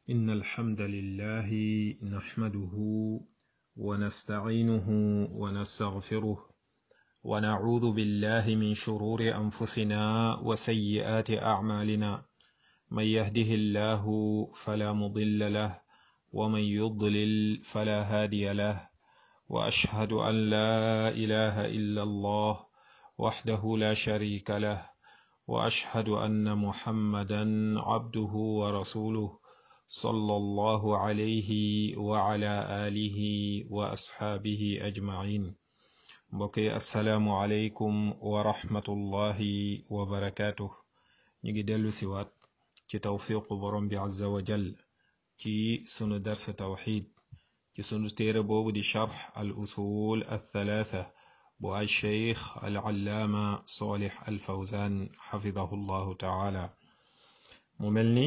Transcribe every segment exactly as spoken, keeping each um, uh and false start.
إن الحمد لله نحمده ونستعينه ونستغفره ونعوذ بالله من شرور أنفسنا وسيئات أعمالنا من يهده الله فلا مضل له ومن يضلل فلا هادي له وأشهد أن لا إله إلا الله وحده لا شريك له وأشهد أن محمدا عبده ورسوله صلى الله عليه وعلى آله وأصحابه أجمعين بقي السلام عليكم ورحمة الله وبركاته نيجي دلو سوات ci tawfiqu borom bi azza wa jal ci sunu dars tawxid ci sunu téere boobu di charx al usul al thalatha bu ay cheikh al allaama salih al fawzan xafidahu llahu taala mu mel ni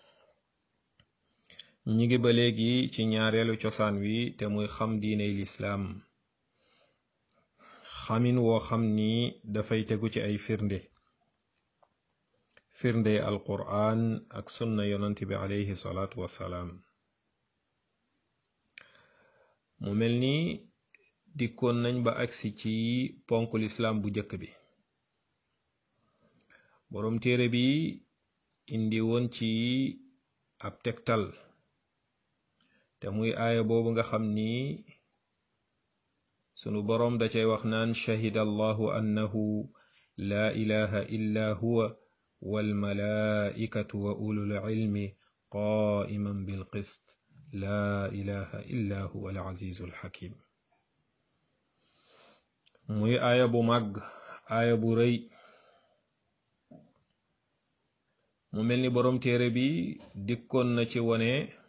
ñi ngi ba léegi ci ñaareelu cosaan wi te muy xam diiney lislaam xamin woo xam ni dafay tegu ci ay firnde firnde alquran ak sunna yonent bi alayhi salaatu wassalaam mu mel ni dikkoon nañ ba agsi ci ponk lislaam bu jëkk bi boroom téere bi indi woon ci ab tegtal te muy aaya boobu nga xam ni sunu boroom da cay wax naan shahida allahu annahu laa ilaha illa huwa والملائكة وأولو العلم قائما بالقسط لا إله إلا هو العزيز الحكيم muy aaya bu màgg aaya bu rëy mu mel ni boroom téere bi dikkoon na ci wone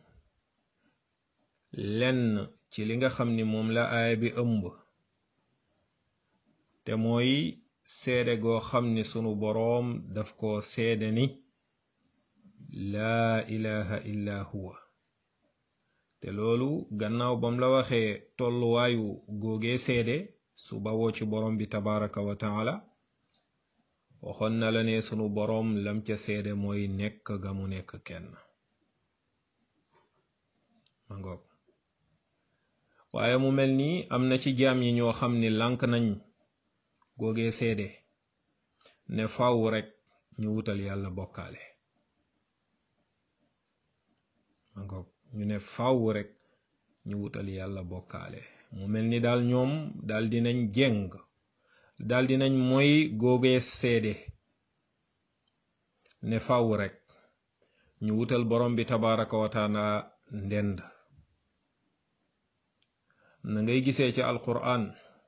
lenn ci li nga xam ni moom la aaya bi ëmb te mooy seede goo xam ni sunu boroom daf ko seede ni laa ilaha illa huwa te loolu gannaaw bam la waxee tolluwaayu góogee seede su bawoo ci boroom bi tabaraka wa taala waxoon na la ne sunu boroom lam ca seede mooy nekk ga mu nekk kenn ma ngoog waaye mu mel ni am na ci jaam yi ñoo xam ni lànk nañ googee seede ne faaw rekk ñu wutal yàlla bokkaale mangoog ñu ne faaw rekk ñu wutal yàlla bokkaale mu mel ni daal ñoom daal dinañ jeng daal dinañ mooy googee seede ne faaw rekk ñu wutal borom bi tabaraka wa taala ndend na ngay gisee ci alquran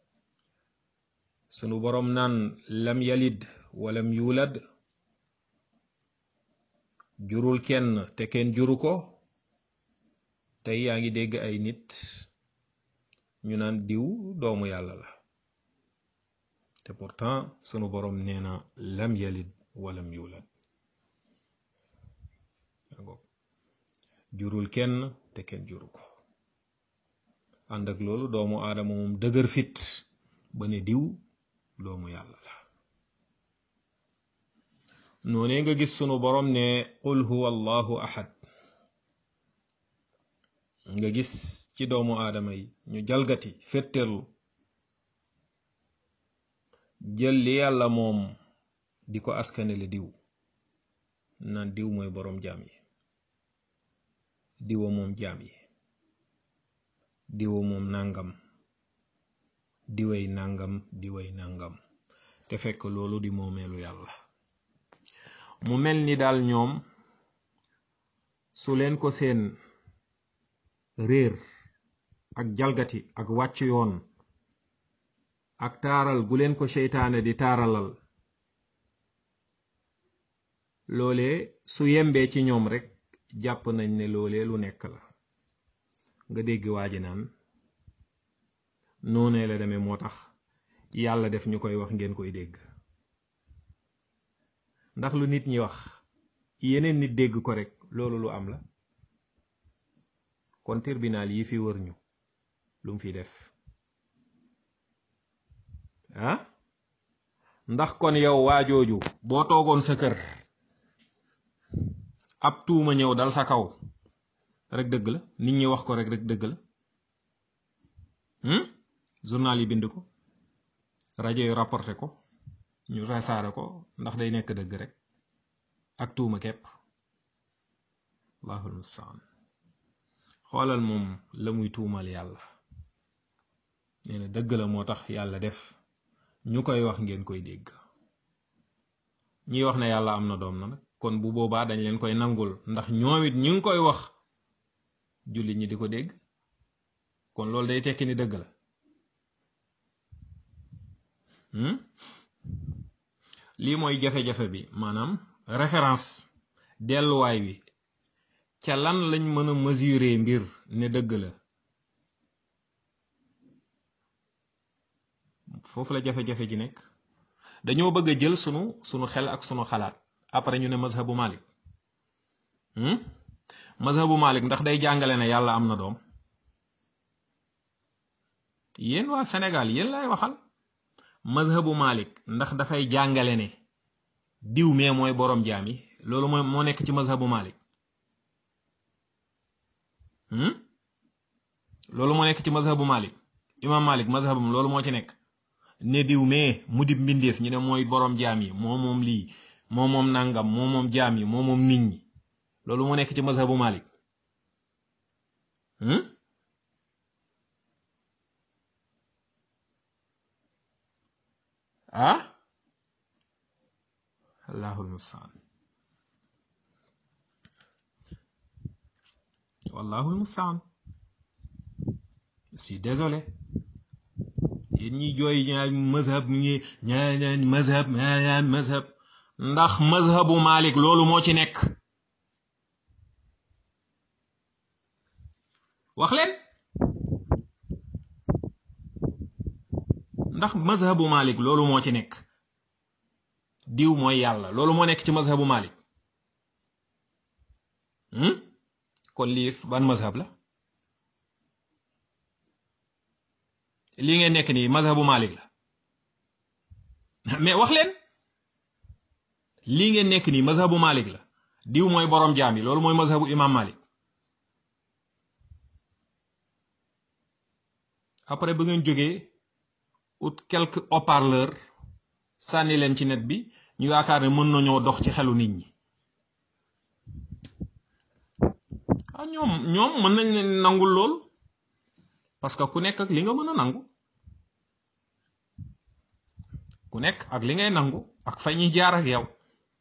sunu boroom naan lam yalid walam yulad jurul kenn te kenn juru ko tey yaa ngi dégg ay nit ñu naan diw doomu yàlla la te pourtant sunu boroom nee na lam yalid walam yulad jurul kenn te kenn juru ko ànd ak loolu doomu aadama moom dëgër fit ba ne diw doomu yàlla la noonee nga gis sunu boroom ne qul huwa allahu ahad nga gis ci doomu aadama yi ñu jalgati fétterlu jël li yàlla moom di ko askanele diw naan diw mooy boroom jaam yi diwa moom jaam yi diwa moom nàngam diway nàngam diway nàngam te fekk loolu di moomeelu yàlla mu mel ni daal ñoom su leen ko seen réer ak jalgati ak wàcc yoon ak taaral gu leen ko seytaane di taaralal loolee su yembee ci ñoom rekk jàpp nañ ne loolee lu nekk la nga dégg waaji naan noonee la demee moo tax yàlla def ñu koy wax ngeen koy dégg ndax lu nit ñi wax yeneen nit dégg ko rek loolu lu am la kon tribunal yi fi wër ñu lu mu fi def ah ndax kon yow waajooju boo toogoon sa kër ab tuuma ñëw dal sa kaw rek dëgg la nit ñi wax ko rek rek dëgg la journal yi bind ko rajo yi rapporté ko ñu rasaare ko ndax day nekk dëgg rek ak tuuma képp allahul mustaan xoolal moom la muy tuumal yàlla nee na dëgg la moo tax yàlla def ñu koy wax ngeen koy dégg ñi wax ne yàlla am na doom na nag kon bu boobaa dañ leen koy nangul ndax ñoom it ñu ngi koy wax jullit ñi di ko dégg kon loolu day tekki ni dëgg la lii mooy jafe-jafe bi maanaam référence delluwaay bi ca lan lañ mën a mesurer mbir ne dëgg la foofu la jafe-jafe ji nekk dañoo bëgg a jël sunu sunu xel ak sunu xalaat après ñu ne mazhabu Malik mazhabu Malik ndax day jàngale ne yàlla am na doom yéen waa Sénégal yéen lay waxal mazhabu Malik ndax dafay jàngale ne diw mee mooy borom jaam yi loolu mooy moo nekk ci mazhabu Malik loolu moo nekk ci mazhabu Malik imam Malik mazhabum loolu moo ci nekk ne diw mee mu di mbindeef ñu ne mooy borom jaam yi moo moom lii moo moom nangam moo moom jaam yi moo moom nit ñi loolu moo nekk ci mazhabu Malik ah allahul mustaan wallahul mustaan je suis désolé yéen ñi jooy ñaa mazhab ñi ñaa ñaan mazhab ñaan mazhab ndax mazhabu Malik loolu moo ci nekk wax leen ndax mazhabu Malik loolu moo ci nekk diw mooy yàlla loolu moo nekk ci mazhabu Malik kon lii ban mazhab la lii ngeen nekk nii mazhabu Malik la mais wax leen lii ngeen nekk nii mazhabu Malik la diw mooy borom jaam yi loolu mooy mazhabu imam Malik après ba ngeen jógee ut quelques haut-parleurs sànni leen ci net bi ñu yaakaar ne mën nañoo dox ci xelu nit ñi ah ñoom ñoom mën nañ leen nangul loolu parce que ku nekk ak li nga mën a nangu ku nekk ak li ngay nangu ak fa ñuy jaar ak yow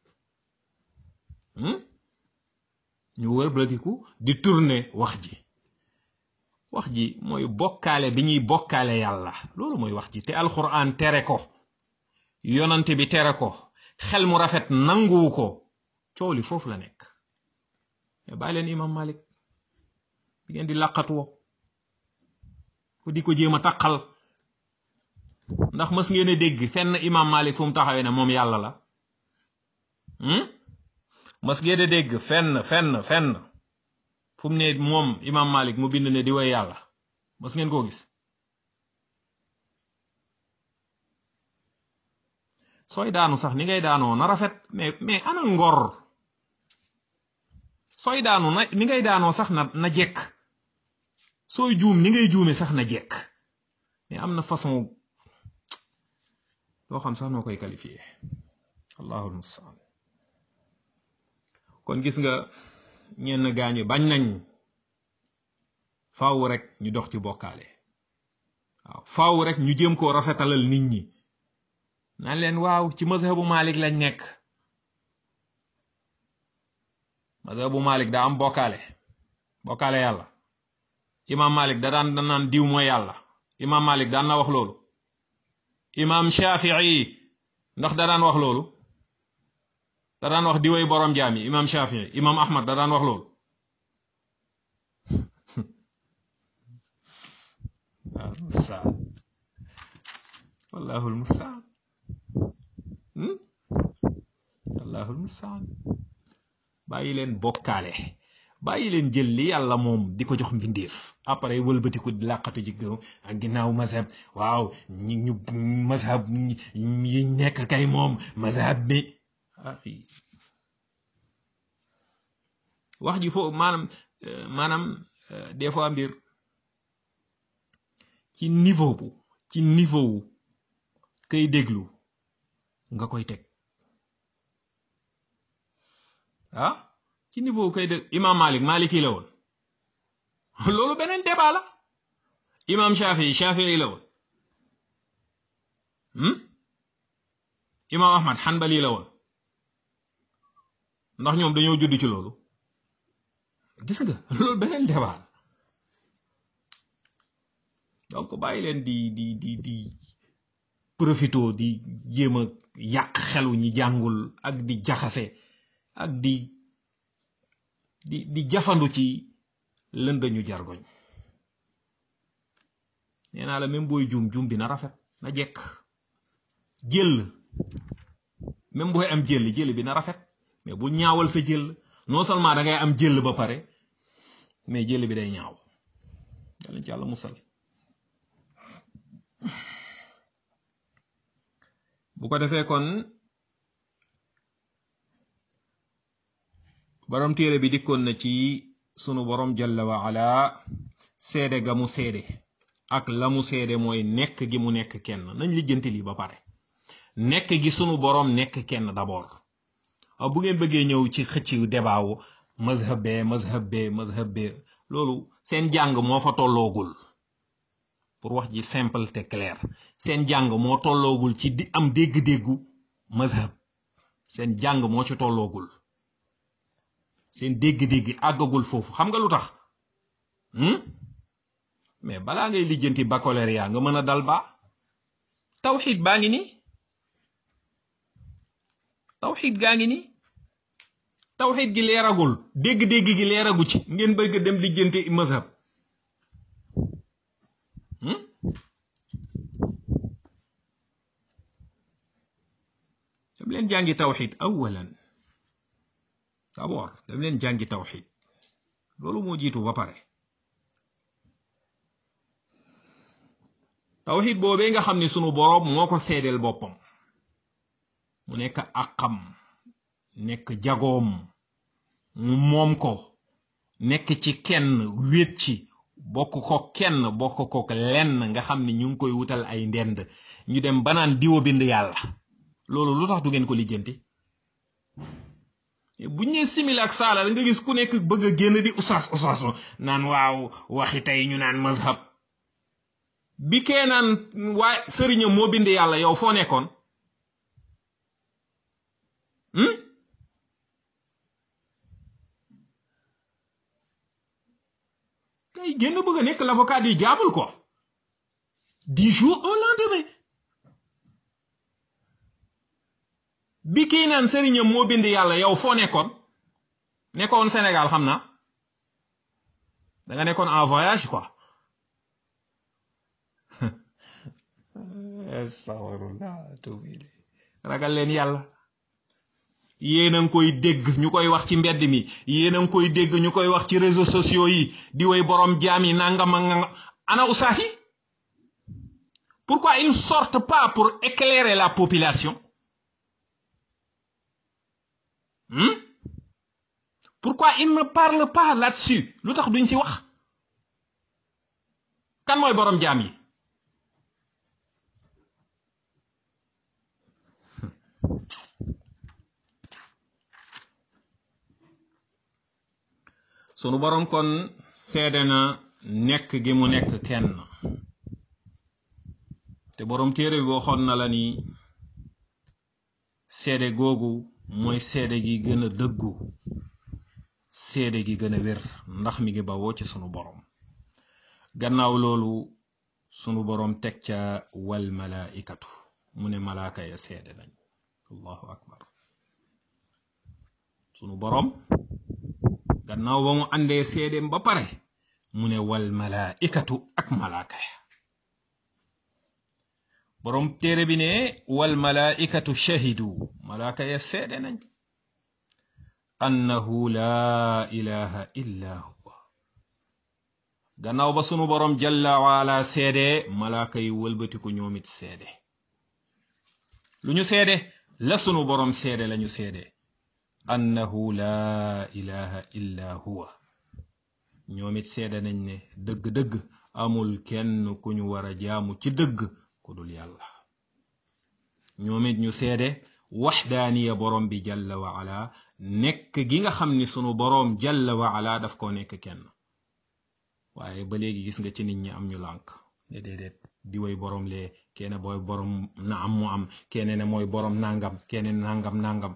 ñu wër blatiku di tourner wax ji wax ji mooy bokkaale bi ñuy bokkaale yàlla loolu mooy wax ji te alquran tere ko yonante bi tere ko xel mu rafet nanguwu ko coow li foofu la nekk mais bàyyi leen imam Malik bi ngeen di làqatuwo ku di ko jéem a taqal ndax mës ngeen a dégg fenn imam Malik fu mu taxawee ne moom yàlla la mës ngeen a dégg fenn fenn fenn fu mu ne moom imam Malik mu bind ne di way yàlla mës ngeen koo gis sooy daanu sax ni ngay daanoo na rafet mais mais ana ngor sooy daanu na ni ngay daanoo sax na na jekk sooy juum ni ngay juume sax na jekk mais am na façon loo xam sax noo koy qualifié allahul mustaan kon gis nga ñenn gaañu bañ nañ faaw rek ñu dox ci bokkaale waaw faaw rek ñu jéem koo rafetalal nit ñi naan leen waaw ci mazhabu Malik lañ nekk mazhabu Malik daa am bokkaale bokkaale yàlla imam Malik da daan da naan diw mooy yàlla imam Malik daan na wax loolu imam Shafi'i ndax da daan wax loolu da daan wax diwee borom jaam yi imam Shafi'i imam Ahmad da daan wax loolu waaw mustaan wallahul mustaan wallahul mustaan bàyyi leen bokkaale bàyyi leen jël li yàlla moom di ko jox mbindeef après wëlbatiku di làqatu ji gëw ak ginnaaw mazhab waaw ñu ñu mazhab yi nekk kay moom mazhab bi ah fii wax ji foofu maanaam maanaam des fois mbir ci niveau bu ci niveau wu kay déglu nga koy teg ah ci niveau wu kay dégg imam Malik Maliki la woon loolu beneen débat la imam Shafi'i Shafi'i la woon imam Ahmad Hanbali la woon ndax ñoom dañoo judd ci loolu gis nga loolu beneen débat la donc bàyyi leen di di di di profito di jéem a yàq xelu ñi jàngul ak di jaxase ak di di di jafandu ci lëndañu jargoñ nee naa la même booy juum juum bi na rafet na jekk jël même booy am jël jël bi na rafet mais bu ñaawal sa jël non seulement da ngay am jël ba pare mais jël bi day ñaaw yàlla ci yàlla musal bu ko defee kon borom téere bi dikkoon na ci sunu borom jalla wa ala seede ga mu seede ak la mu seede mooy nekk gi mu nekk kenn nañ lijjanti lii ba pare nekk gi sunu borom nekk kenn d'abord bu ngeen bëggee ñëw ci xëcc débat wu mazhab be mazhab be mazhab be loolu seen jàng moo fa tolloogul pour wax ji simple te clair seen jàng moo tolloogul ci di am dégg-déggu mazhab seen jàng moo ci tolloogul seen dégg-dégg àggagul foofu xam nga lu tax mais balaa ngay lijjanti baccalauréat nga mën a dal ba tawxid baa ngi ni tawxid gaa ngi ni tawxid gi leeragul dégg-dégg gi leeragu ci ngeen bëgg dem lijjanti mazhab dem leen jàngi tawxid awalan d'abord dem leen jàngi tawxid loolu moo jiitu ba pare tawxid boobee nga xam ne sunu boroom moo ko seedeel boppam mu nekk àqam nekk jagoom mu moom ko nekk ci kenn wéet ci bokk ko kenn bokk ko lenn nga xam ne ñu ngi koy wutal ay ndend ñu dem banaan diwo bind yàlla loolu lu tax du ngeen ko lijjanti buñ nee simila ak saala da nga gis ku nekk bëgg a génn di usaas usaas naan waaw waxi tey ñu naan mazhab bi kee naan waaye sëriñam moo bind yàlla yow foo nekkoon kay génn bëgg a nekk l'avocat du diable quoi dix jours au lendemain bi kii naan sëriñam moo bind yàlla yow foo nekkoon nekkoon Sénégal xam naa da nga nekkoon en voyage quoi astaghfirullah tuubi ragal leen yàlla yéen a ngi koy dégg ñu koy wax ci mbedd mi yéen a ngi koy dégg ñu koy wax ci réseaux sociaux yi di way borom jaam yi nangam ak nangam ana ustaas yi pourquoi ils ne sortent pas pour éclairer la population hmm? Pourquoi ils ne parlent pas là-dessus lu tax duñ ci wax kan mooy borom jaam yi sunu borom kon seede na nekk gi mu nekk kenn te borom téere bi waxoon na la ni seede googu mooy seede gi gën a dëggu seede gi gën a wér ndax mi ngi bawoo ci sunu borom gannaaw loolu sunu borom teg ca wal malaikatu mu ne malaaka ya seede nañ allahu akbar sunu borom gannaaw ba mu àndee seedeem ba pare mu ne wal malaikatu ak malaaka ya borom téere bi ne wal malaikatu shahidu malaaka ya seede nañ annahu la ilaha illa huwa gannaaw ba sunu borom jalla waala seede malaaka yi wëlbatiku ñoom it seede lu ñu seede la sunu borom seede lañu seede annahu la ilaha illa huwa ñoom it seede nañ ne dëgg-dëgg amul kenn ku ñu war a jaamu ci dëgg ku dul yàlla ñoom it ñu seede waxdaaniya borom bi jalla wa ala nekk gi nga xam ni sunu boroom jalla wa ala daf koo nekk kenn waaye ba léegi gis nga ci nit ñi am ñu lànk ne déedéet di way boroom lee kenn booy boroom na am mu am kenn ne mooy boroom nangam kenn nangam nangam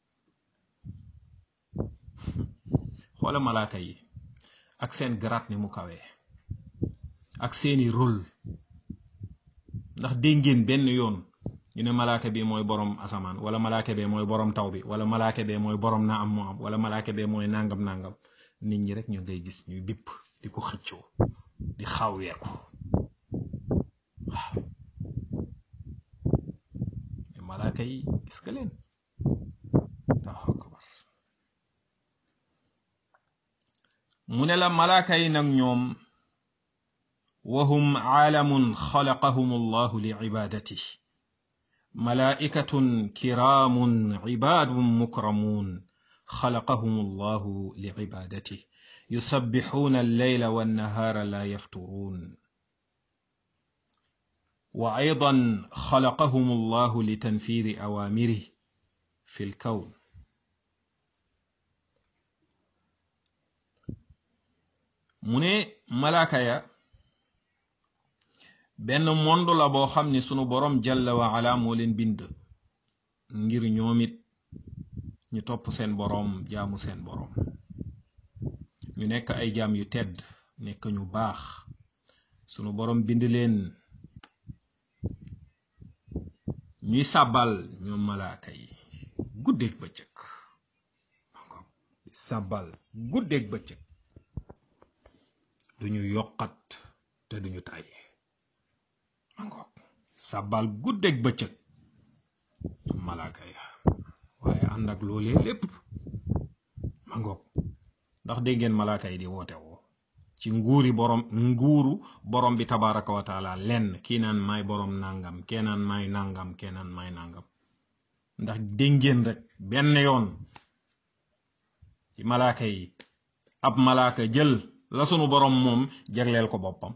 xoola malaaka yi ak seen garaat ni mu kawee ak seeni rôle ndax dégg ngeen benn yoon ñu ne malaaka bi mooy boroom asamaan wala malaaka bee mooy boroom taw bi wala malaaka bee mooy boroom na am mu am wala malaaka bee mooy nangam nangam nit ñi rek ñu ngay gis ñuy bipp di ko xëccoo di xawweeku waaw malaaka yi gis nga leen Allahu akbar mu ne la malaaka yi nag ñoom wahum aalamun xalaqahum allahu li cibaadatihi malaa'ikatun kiraamun cibaadun mukramuun xalaqahum allahu li cibaadatihi yusabbixuuna alleyla wannahaara laa yafturuun wa aydan xalaqahum allahu li tanfiidi awaamirihi fi lkawn mu ne malaaka ya benn monde la boo xam ni sunu boroom jalla wa ala moo leen bind ngir ñoom it ñu topp seen boroom jaamu seen boroom ñu nekk ay jaam yu tedd nekk ñu baax sunu boroom bind leen ñuy sàbbal ñoom malaaka yi guddeeg bëccëg sàbbal guddeeg bëccëg duñu yokkat te duñu tàyyi mangoog sàbbal guddeeg bëccëg ñoom malaaka ya waaye ànd ak loolee lépp mangoog ndax dégg ngeen malaaka yi di woote woo ci nguuri borom nguuru borom bi tabaraka wa taala lenn kii naan maay borom nangam kee naan maay nangam kee naan maay nangam ndax dégg ngeen rek benn yoon ci malaaka yi ab malaaka jël la sunu borom moom jagleel ko boppam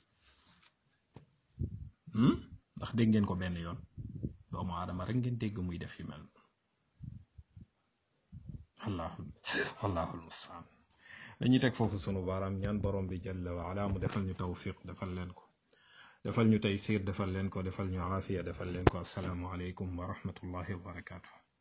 ndax dégg ngeen ko benn yoon doomu aadama rek ngeen dégg muy def yu mel allahu allahul mustaan dañuy teg foofu sunu baaraam ñaan borom bi jalla wa ala mu defal ñu tawfiq defal leen ko defal ñu taysir defal leen ko defal ñu aafiya defal leen ko assalaamu aleykum wa rahmatullahi wa barakaatu